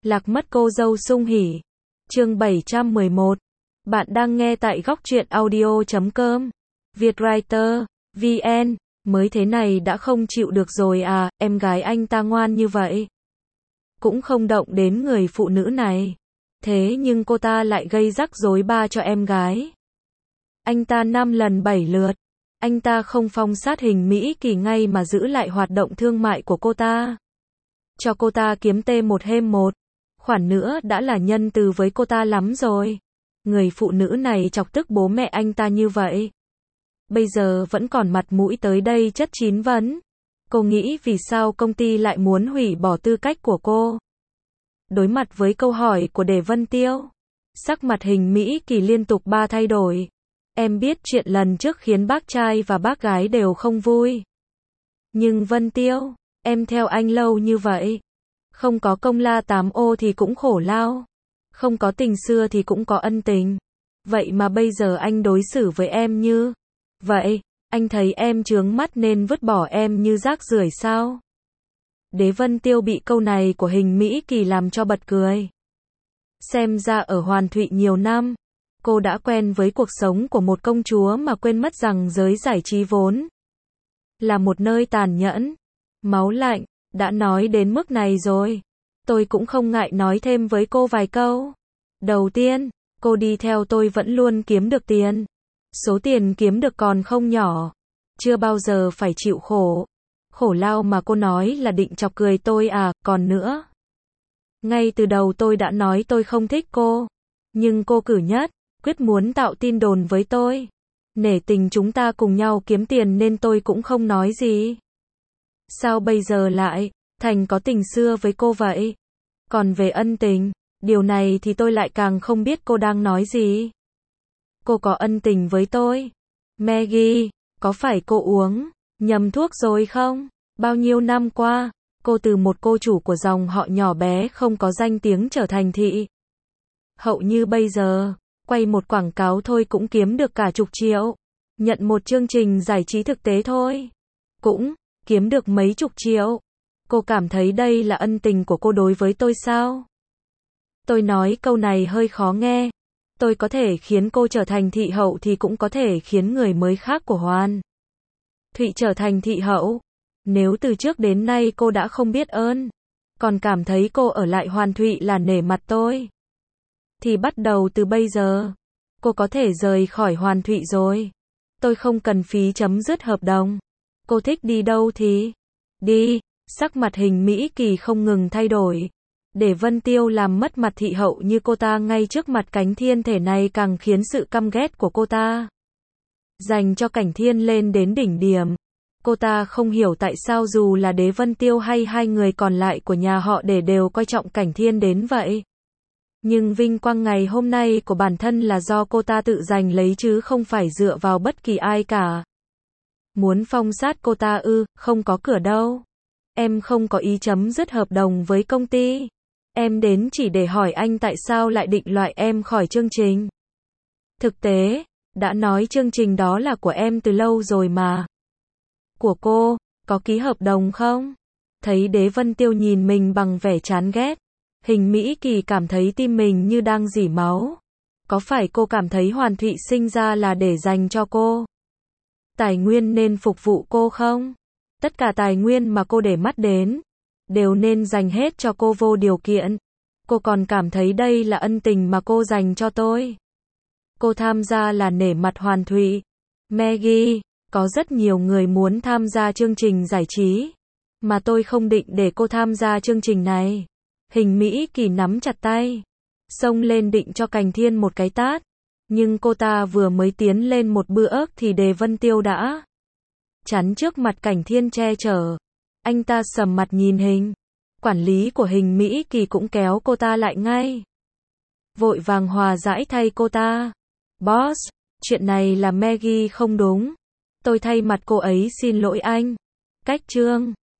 Lạc mất cô dâu sung hỉ. Chương 711. Bạn đang nghe tại góc truyện audio.com. Vietwriter, VN. Mới thế này đã không chịu được rồi à, em gái anh ta ngoan như vậy. Cũng không động đến người phụ nữ này. Thế nhưng cô ta lại gây rắc rối ba cho em gái. Anh ta 5 lần 7 lượt. Anh ta không phong sát Hình Mỹ Kỳ ngay mà giữ lại hoạt động thương mại của cô ta. Cho cô ta kiếm T1/1. Khoản nữa đã là nhân từ với cô ta lắm rồi. Người phụ nữ này chọc tức bố mẹ anh ta như vậy. Bây giờ vẫn còn mặt mũi tới đây chất chín vấn. Cô nghĩ vì sao công ty lại muốn hủy bỏ tư cách của cô? Đối mặt với câu hỏi của Đề Vân Tiêu, sắc mặt Hình Mỹ Kỳ liên tục thay đổi. Em biết chuyện lần trước khiến bác trai và bác gái đều không vui. Nhưng Vân Tiêu, em theo anh lâu như vậy. Không có công la 8 ô thì cũng khổ lao. Không có tình xưa thì cũng có ân tình. Vậy mà bây giờ anh đối xử với em như vậy, anh thấy em chướng mắt nên vứt bỏ em như rác rưởi sao? Đế Vân Tiêu bị câu này của Hình Mỹ Kỳ làm cho bật cười. Xem ra ở Hoàn Thụy nhiều năm, cô đã quen với cuộc sống của một công chúa mà quên mất rằng giới giải trí vốn là một nơi tàn nhẫn, máu lạnh. Đã nói đến mức này rồi, tôi cũng không ngại nói thêm với cô vài câu. Đầu tiên, cô đi theo tôi vẫn luôn kiếm được tiền. Số tiền kiếm được còn không nhỏ. Chưa bao giờ phải chịu khổ. Khổ lao mà cô nói là định chọc cười tôi à, còn nữa. Ngay từ đầu tôi đã nói tôi không thích cô. Nhưng cô cử nhất, quyết muốn tạo tin đồn với tôi. Nể tình chúng ta cùng nhau kiếm tiền nên tôi cũng không nói gì. Sao bây giờ lại thành có tình xưa với cô vậy? Còn về ân tình, điều này thì tôi lại càng không biết cô đang nói gì. Cô có ân tình với tôi. Maggie, có phải cô uống nhầm thuốc rồi không? Bao nhiêu năm qua, cô từ một cô chủ của dòng họ nhỏ bé không có danh tiếng trở thành thị hậu như bây giờ, quay một quảng cáo thôi cũng kiếm được cả chục triệu. Nhận một chương trình giải trí thực tế thôi, cũng kiếm được mấy chục triệu. Cô cảm thấy đây là ân tình của cô đối với tôi sao? Tôi nói câu này hơi khó nghe. Tôi có thể khiến cô trở thành thị hậu thì cũng có thể khiến người mới khác của Hoàn Thụy trở thành thị hậu. Nếu từ trước đến nay cô đã không biết ơn, còn cảm thấy cô ở lại Hoàn Thụy là nể mặt tôi, thì bắt đầu từ bây giờ, cô có thể rời khỏi Hoàn Thụy rồi. Tôi không cần phí chấm dứt hợp đồng. Cô thích đi đâu thì đi. Sắc mặt Hình Mỹ Kỳ không ngừng thay đổi. Để Vân Tiêu làm mất mặt thị hậu như cô ta ngay trước mặt Cảnh Thiên thể này càng khiến sự căm ghét của cô ta dành cho Cảnh Thiên lên đến đỉnh điểm. Cô ta không hiểu tại sao dù là Đế Vân Tiêu hay hai người còn lại của nhà họ Để đều coi trọng Cảnh Thiên đến vậy. Nhưng vinh quang ngày hôm nay của bản thân là do cô ta tự giành lấy chứ không phải dựa vào bất kỳ ai cả. Muốn phong sát cô ta ư, không có cửa đâu. Em không có ý chấm dứt hợp đồng với công ty. Em đến chỉ để hỏi anh tại sao lại định loại em khỏi chương trình. Thực tế, đã nói chương trình đó là của em từ lâu rồi mà. Của cô, có ký hợp đồng không? Thấy Đế Vân Tiêu nhìn mình bằng vẻ chán ghét, Hình Mỹ Kỳ cảm thấy tim mình như đang rỉ máu. Có phải cô cảm thấy Hoàn Thụy sinh ra là để dành cho cô tài nguyên nên phục vụ cô không? Tất cả tài nguyên mà cô để mắt đến đều nên dành hết cho cô vô điều kiện. Cô còn cảm thấy đây là ân tình mà cô dành cho tôi. Cô tham gia là nể mặt Hoàn Thụy. Maggie, có rất nhiều người muốn tham gia chương trình giải trí, mà tôi không định để cô tham gia chương trình này. Hình Mỹ Kỳ nắm chặt tay, xông lên định cho Cảnh Thiên một cái tát. Nhưng cô ta vừa mới tiến lên một bước thì Đề Vân Tiêu đã chắn trước mặt Cảnh Thiên che chở. Anh ta sầm mặt nhìn Hình quản lý của Hình Mỹ Kỳ cũng kéo cô ta lại ngay, vội vàng hòa giải thay cô ta. Boss, chuyện này là Maggie không đúng. Tôi thay mặt cô ấy xin lỗi anh. Cách chương